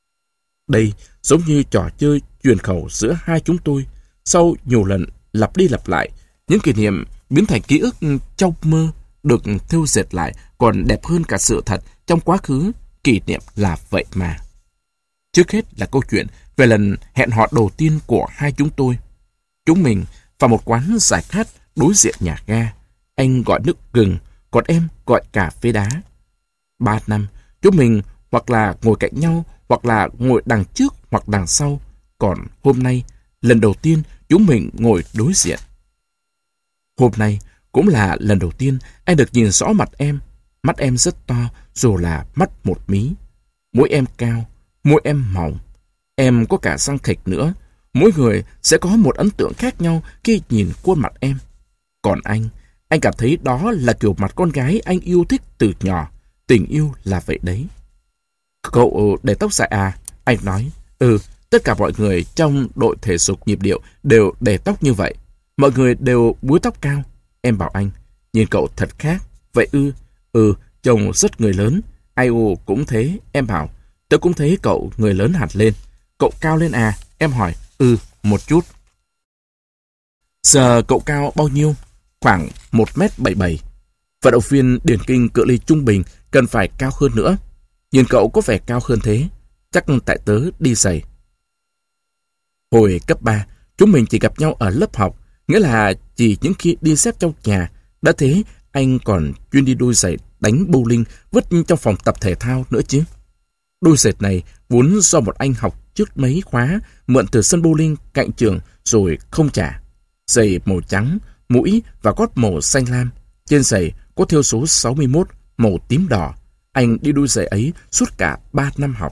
Đây giống như trò chơi truyền khẩu giữa hai chúng tôi. Sau nhiều lần lặp đi lặp lại, những kỷ niệm biến thành ký ức trong mơ, được thêu dệt lại còn đẹp hơn cả sự thật trong quá khứ. Kỷ niệm là vậy mà. Trước hết là câu chuyện về lần hẹn hò đầu tiên của hai chúng tôi. Chúng mình vào một quán giải khát đối diện nhà ga. Anh gọi nước gừng, còn em gọi cà phê đá. Ba năm, chúng mình hoặc là ngồi cạnh nhau, hoặc là ngồi đằng trước hoặc đằng sau. Còn hôm nay, lần đầu tiên chúng mình ngồi đối diện. Hôm nay cũng là lần đầu tiên anh được nhìn rõ mặt em. Mắt em rất to, dù là mắt một mí. Mũi em cao, môi em mỏng. Em có cả răng khịch nữa. Mỗi người sẽ có một ấn tượng khác nhau khi nhìn khuôn mặt em. Còn anh, anh cảm thấy đó là kiểu mặt con gái anh yêu thích từ nhỏ. Tình yêu là vậy đấy. Cậu để tóc dài à? Anh nói. Ừ, tất cả mọi người trong đội thể dục nhịp điệu đều để tóc như vậy. Mọi người đều búi tóc cao. Em bảo anh, nhìn cậu thật khác. Vậy ư? Ừ, chồng rất người lớn. Ai ô cũng thế. Em bảo, tớ cũng thấy cậu người lớn hẳn lên. Cậu cao lên à? Em hỏi. Ừ, một chút. Giờ cậu cao bao nhiêu? Khoảng một mét bảy mươi bảy. Vận động viên điền kinh cự ly trung bình cần phải cao hơn nữa. Nhìn cậu có vẻ cao hơn thế. Chắc tại tớ đi giày. Hồi cấp ba, chúng mình chỉ gặp nhau ở lớp học. Nghĩa là chỉ những khi đi xếp trong nhà. Đã thế, anh còn chuyên đi đôi giày đánh bowling vứt trong phòng tập thể thao nữa chứ. Đôi giày này vốn do một anh học trước mấy khóa mượn từ sân bowling cạnh trường rồi không trả. Giày màu trắng, mũi và gót màu xanh lam. Trên giày có thêu số sáu mươi mốt màu tím đỏ. Anh đi đôi giày ấy suốt cả ba năm học.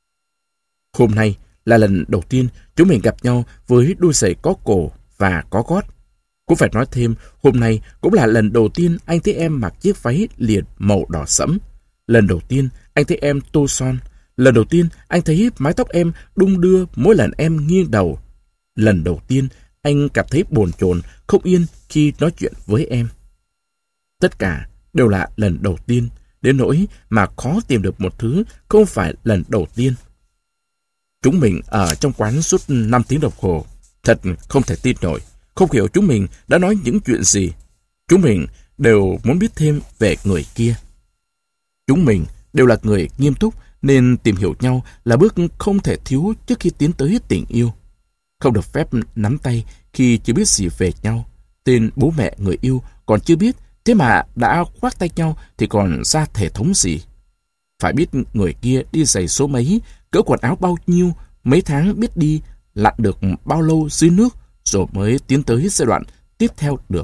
Hôm nay là lần đầu tiên chúng mình gặp nhau với đôi giày có cổ và có gót. Cũng phải nói thêm, hôm nay cũng là lần đầu tiên anh thấy em mặc chiếc váy liền màu đỏ sẫm. Lần đầu tiên anh thấy em tô son. Lần đầu tiên anh thấy mái tóc em đung đưa mỗi lần em nghiêng đầu. Lần đầu tiên anh cảm thấy bồn chồn, không yên khi nói chuyện với em. Tất cả đều là lần đầu tiên, đến nỗi mà khó tìm được một thứ không phải lần đầu tiên. Chúng mình ở trong quán suốt năm tiếng đồng hồ. Thật không thể tin nổi. Không hiểu chúng mình đã nói những chuyện gì. Chúng mình đều muốn biết thêm về người kia. Chúng mình đều là người nghiêm túc, nên tìm hiểu nhau là bước không thể thiếu trước khi tiến tới tình yêu. Không được phép nắm tay khi chưa biết gì về nhau. Tên bố mẹ người yêu còn chưa biết, thế mà đã khoác tay nhau thì còn ra thể thống gì. Phải biết người kia đi giày số mấy, cỡ quần áo bao nhiêu, mấy tháng biết đi, lặn được bao lâu dưới nước, rồi mới tiến tới giai đoạn tiếp theo được.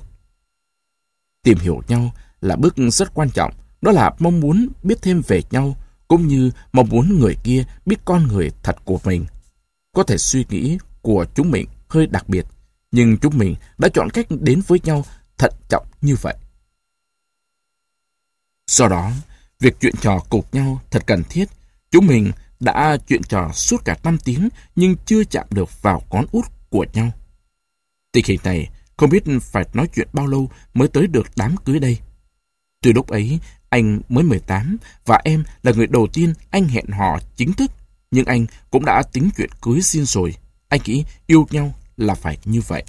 Tìm hiểu nhau là bước rất quan trọng, đó là mong muốn biết thêm về nhau, cũng như mong muốn người kia biết con người thật của mình. Có thể suy nghĩ của chúng mình hơi đặc biệt, nhưng chúng mình đã chọn cách đến với nhau thận trọng như vậy. Do đó, Việc chuyện trò cùng nhau thật cần thiết. Chúng mình đã chuyện trò suốt cả năm tiếng nhưng chưa chạm được vào ngón út của nhau. Tình hình này không biết phải nói chuyện bao lâu mới tới được đám cưới đây. Từ lúc ấy, anh mới mười tám và em là người đầu tiên anh hẹn hò chính thức. Nhưng anh cũng đã tính chuyện cưới xin rồi. Anh nghĩ yêu nhau là phải như vậy.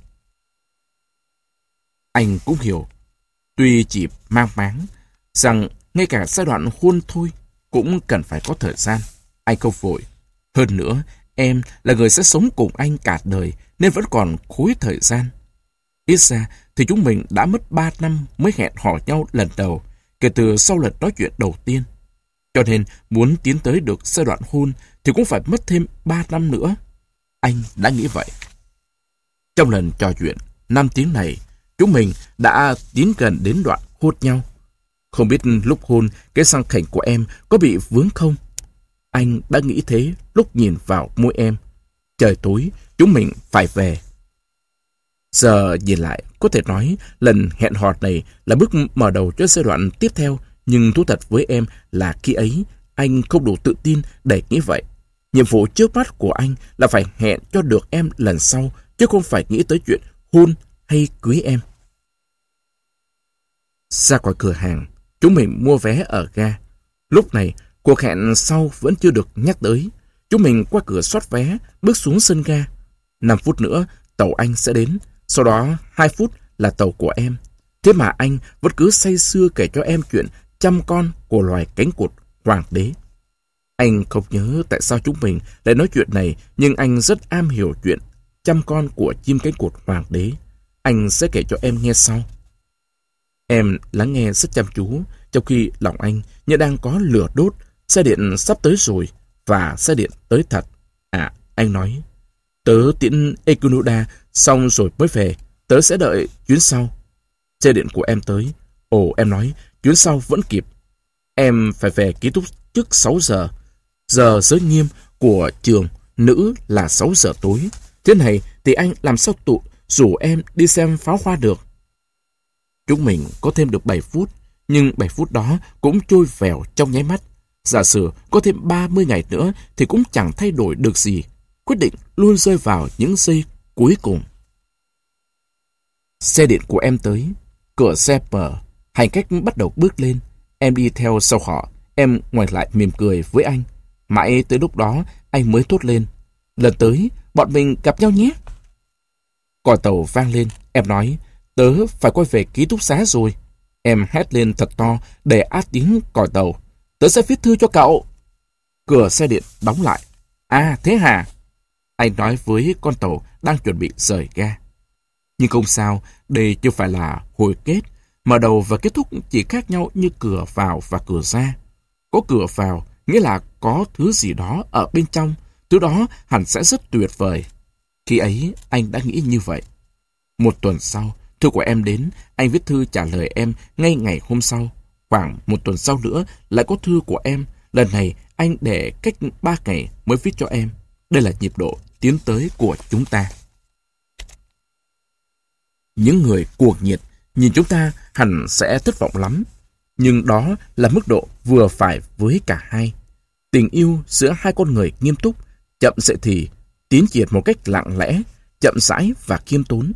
Anh cũng hiểu, tuy chỉ mang máng, rằng ngay cả giai đoạn hôn thôi cũng cần phải có thời gian. Anh không vội. Hơn nữa, em là người sẽ sống cùng anh cả đời nên vẫn còn khối thời gian. Ít ra thì chúng mình đã mất ba năm mới hẹn hò nhau lần đầu, kể từ sau lần nói chuyện đầu tiên. Cho nên muốn tiến tới được giai đoạn hôn thì cũng phải mất thêm ba năm nữa. Anh đã nghĩ vậy. Trong lần trò chuyện năm tiếng này, chúng mình đã tiến gần đến đoạn hôn nhau. Không biết lúc hôn cái răng khểnh của em có bị vướng không? Anh đã nghĩ thế lúc nhìn vào môi em. Trời tối, chúng mình phải về. Giờ nhìn lại, có thể nói lần hẹn hò này là bước mở đầu cho giai đoạn tiếp theo. Nhưng thú thật với em là khi ấy, anh không đủ tự tin để nghĩ vậy. Nhiệm vụ trước mắt của anh là phải hẹn cho được em lần sau, chứ không phải nghĩ tới chuyện hôn hay cưới em. Ra khỏi cửa hàng, chúng mình mua vé ở ga. Lúc này, cuộc hẹn sau vẫn chưa được nhắc tới. Chúng mình qua cửa soát vé, bước xuống sân ga. năm phút nữa, tàu anh sẽ đến. Sau đó, hai phút là tàu của em. Thế mà anh vẫn cứ say sưa kể cho em chuyện trăm con của loài cánh cụt hoàng đế. Anh không nhớ tại sao chúng mình lại nói chuyện này, nhưng anh rất am hiểu chuyện trăm con của chim cánh cụt hoàng đế. Anh sẽ kể cho em nghe sau. Em lắng nghe rất chăm chú, trong khi lòng anh như đang có lửa đốt. Xe điện sắp tới rồi, và xe điện tới thật. À, anh nói, tớ tiễn Ekunoda xong rồi mới về, tớ sẽ đợi chuyến sau. Xe điện của em tới. Ồ, em nói, chuyến sau vẫn kịp. Em phải về ký túc trước sáu giờ. Giờ giới nghiêm của trường nữ là sáu giờ tối. Thế này thì anh làm sao tụ rủ em đi xem pháo hoa được? Chúng mình có thêm được bảy phút, nhưng bảy phút đó cũng trôi vèo trong nháy mắt. Giả sử có thêm ba mươi ngày nữa thì cũng chẳng thay đổi được gì. Quyết định luôn rơi vào những giây cuối cùng. Xe điện của em tới. Cửa xe mở. Hành khách bắt đầu bước lên. Em đi theo sau họ. Em ngoảnh lại mỉm cười với anh. Mãi tới lúc đó anh mới thốt lên. Lần tới bọn mình gặp nhau nhé. Còi tàu vang lên. Em nói, tớ phải quay về ký túc xá rồi. Em hét lên thật to để át tiếng còi tàu. Tớ sẽ viết thư cho cậu. Cửa xe điện đóng lại. À thế hả? Anh nói với con tàu đang chuẩn bị rời ga. Nhưng không sao, đây chưa phải là hồi kết. Mở đầu và kết thúc chỉ khác nhau như cửa vào và cửa ra. Có cửa vào nghĩa là có thứ gì đó ở bên trong. Thứ đó hẳn sẽ rất tuyệt vời. Khi ấy anh đã nghĩ như vậy. Một tuần sau, thư của em đến. Anh viết thư trả lời em ngay ngày hôm sau. Khoảng một tuần sau nữa lại có thư của em. Lần này anh để cách ba ngày mới viết cho em. Đây là nhịp độ tiến tới của chúng ta. Những người cuồng nhiệt nhìn chúng ta hẳn sẽ thất vọng lắm. Nhưng đó là mức độ vừa phải với cả hai. Tình yêu giữa hai con người nghiêm túc, chậm dậy thì, tiến triển một cách lặng lẽ, chậm rãi và khiêm tốn.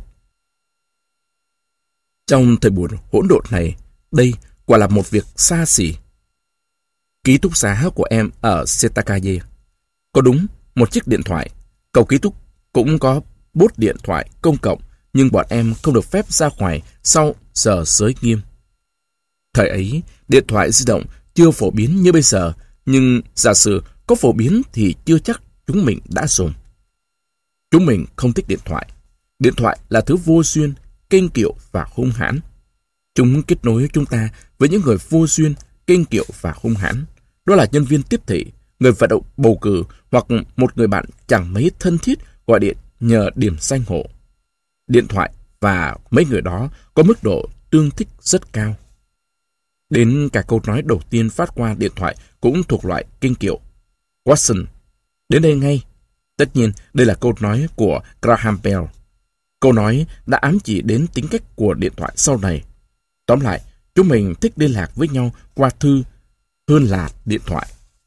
Trong thời buổi hỗn độn này, đây quả là một việc xa xỉ. Ký túc xá của em ở Setakaye. Có đúng một chiếc điện thoại. Cầu ký túc cũng có bốt điện thoại công cộng, nhưng bọn em không được phép ra ngoài sau giờ giới nghiêm. Thời ấy, điện thoại di động chưa phổ biến như bây giờ, nhưng giả sử có phổ biến thì chưa chắc chúng mình đã dùng. Chúng mình không thích điện thoại. Điện thoại là thứ vô duyên, kênh kiệu và hung hãn. Chúng kết nối chúng ta với những người vô duyên, kênh kiệu và hung hãn. Đó là nhân viên tiếp thị, người vận động bầu cử hoặc một người bạn chẳng mấy thân thiết gọi điện nhờ điểm danh hộ. Điện thoại và mấy người đó có mức độ tương thích rất cao. Đến cả câu nói đầu tiên phát qua điện thoại cũng thuộc loại kinh kiệu. Watson, đến đây ngay. Tất nhiên, đây là câu nói của Graham Bell. Câu nói đã ám chỉ đến tính cách của điện thoại sau này. Tóm lại, chúng mình thích liên lạc với nhau qua thư hơn là điện thoại.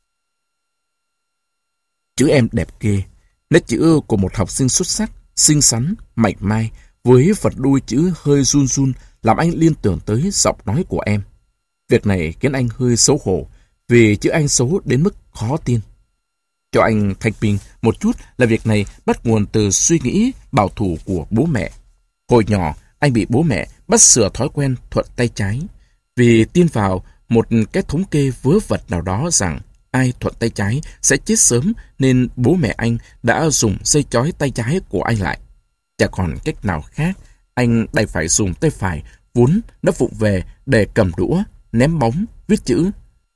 Chữ em đẹp ghê. Nét chữ của một học sinh xuất sắc, xinh xắn, mảnh mai, với vật đuôi chữ hơi run run, làm anh liên tưởng tới giọng nói của em. Việc này khiến anh hơi xấu hổ, vì chữ anh xấu đến mức khó tin. Cho anh thanh minh một chút là việc này bắt nguồn từ suy nghĩ bảo thủ của bố mẹ. Hồi nhỏ, anh bị bố mẹ bắt sửa thói quen thuận tay trái, vì tin vào một cái thống kê vớ vẩn nào đó rằng ai thuận tay trái sẽ chết sớm, nên bố mẹ anh đã dùng dây chói tay trái của anh lại. Chả còn cách nào khác, anh đành phải dùng tay phải vốn đã vụng về để cầm đũa, ném bóng, viết chữ.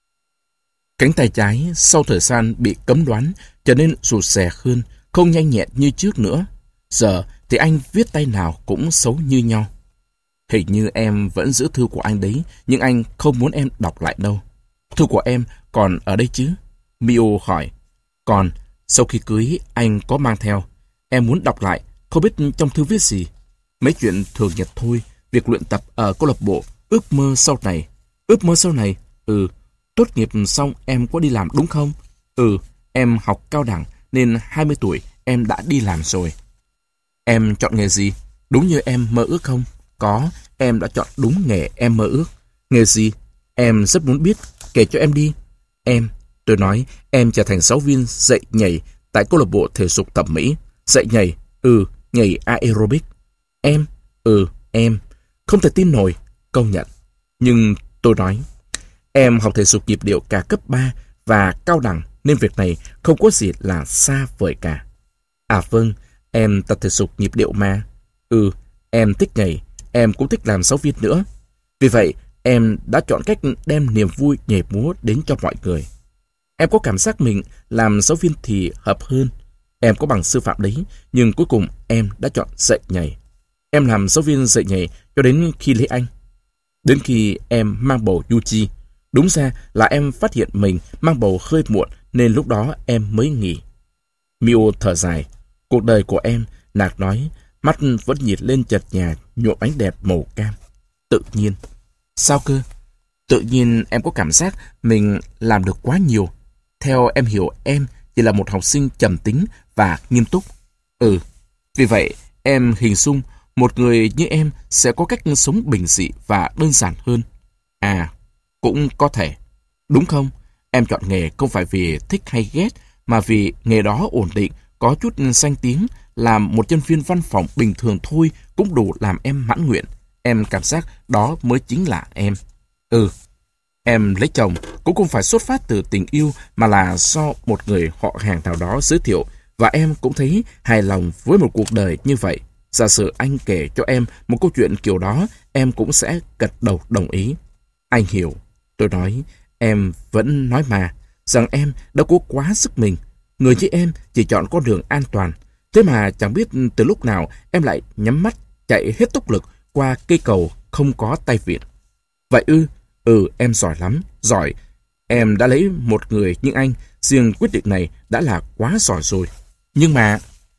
Cánh tay trái sau thời gian bị cấm đoán trở nên rụt rè hơn, không nhanh nhẹn như trước nữa. Giờ thì anh viết tay nào cũng xấu như nhau. Hình như em vẫn giữ thư của anh đấy, nhưng anh không muốn em đọc lại đâu. Thư của em còn ở đây chứ? Mio hỏi. Còn, sau khi cưới anh có mang theo. Em muốn đọc lại, không biết trong thư viết gì. Mấy chuyện thường nhật thôi, việc luyện tập ở câu lạc bộ, ước mơ sau này. Ước mơ sau này? Ừ. Tốt nghiệp xong em có đi làm đúng không? Ừ, em học cao đẳng nên hai mươi tuổi em đã đi làm rồi. Em chọn nghề gì? Đúng như em mơ ước không? Có, em đã chọn đúng nghề em mơ ước. Nghề gì? Em rất muốn biết, kể cho em đi. Em, tôi nói, em trở thành giáo viên dạy nhảy tại câu lạc bộ thể dục thẩm mỹ. Dạy nhảy? Ừ, nhảy aerobic. Em? Ừ, em. Không thể tin nổi, công nhận. Nhưng tôi nói, em học thể dục nhịp điệu cả cấp ba và cao đẳng nên việc này không có gì là xa vời cả. À vâng, em tập thể dục nhịp điệu mà. Ừ, em thích nhảy, em cũng thích làm giáo viên nữa. Vì vậy, em đã chọn cách đem niềm vui nhảy múa đến cho mọi người. Em có cảm giác mình làm giáo viên thì hợp hơn. Em có bằng sư phạm đấy, nhưng cuối cùng em đã chọn dạy nhảy. Em làm giáo viên dạy nhảy cho đến khi lấy anh. Đến khi em mang bầu Yuji. Đúng ra là em phát hiện mình mang bầu hơi muộn nên lúc đó em mới nghỉ. Mio thở dài. Cuộc đời của em, Nạc nói, mắt vẫn nhìn lên trần nhà nhuộm ánh đẹp màu cam. Tự nhiên. Sao cơ? Tự nhiên em có cảm giác mình làm được quá nhiều. Theo em hiểu, em chỉ là một học sinh trầm tính và nghiêm túc. Ừ, vì vậy em hình dung một người như em sẽ có cách sống bình dị và đơn giản hơn. À, cũng có thể. Đúng không? Em chọn nghề không phải vì thích hay ghét, mà vì nghề đó ổn định, có chút danh tiếng, làm một nhân viên văn phòng bình thường thôi cũng đủ làm em mãn nguyện. Em cảm giác đó mới chính là em. Ừ, em lấy chồng cũng không phải xuất phát từ tình yêu mà là do một người họ hàng nào đó giới thiệu, và em cũng thấy hài lòng với một cuộc đời như vậy. Giả sử anh kể cho em một câu chuyện kiểu đó, em cũng sẽ gật đầu đồng ý. Anh hiểu. Tôi nói, em vẫn nói mà, rằng em đã cố quá sức mình. Người như em chỉ chọn con đường an toàn. Thế mà chẳng biết từ lúc nào em lại nhắm mắt chạy hết tốc lực qua cây cầu không có tay vịn. Vậy ư? Ừ, em giỏi lắm, giỏi. Em đã lấy một người như anh, riêng quyết định này đã là quá giỏi rồi. Nhưng mà...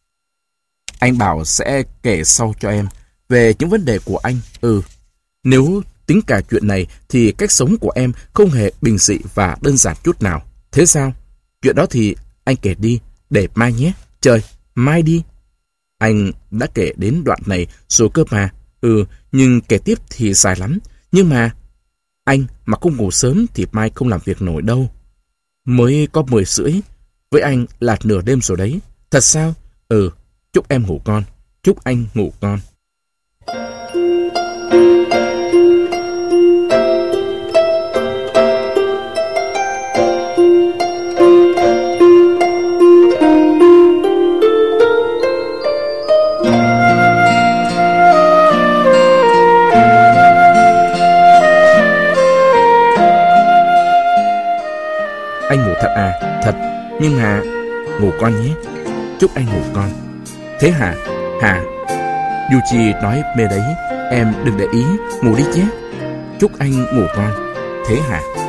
Anh bảo sẽ kể sau cho em về những vấn đề của anh. Ừ, nếu tính cả chuyện này thì cách sống của em không hề bình dị và đơn giản chút nào. Thế sao? Chuyện đó thì anh kể đi, để mai nhé. Trời, mai đi. Anh đã kể đến đoạn này rồi cơ mà. Ừ, nhưng kể tiếp thì dài lắm. Nhưng mà anh mà không ngủ sớm thì mai không làm việc nổi đâu. Mới có mười rưỡi. Với anh là nửa đêm rồi đấy. Thật sao? Ừ, chúc em ngủ ngon. Chúc anh ngủ ngon. Anh ngủ thật à? Thật. Nhưng mà ngủ con nhé. Chúc anh ngủ con. Thế hả? Hả? Yuji nói mê đấy. Em đừng để ý. Ngủ đi nhé. Chúc anh ngủ con. Thế hả?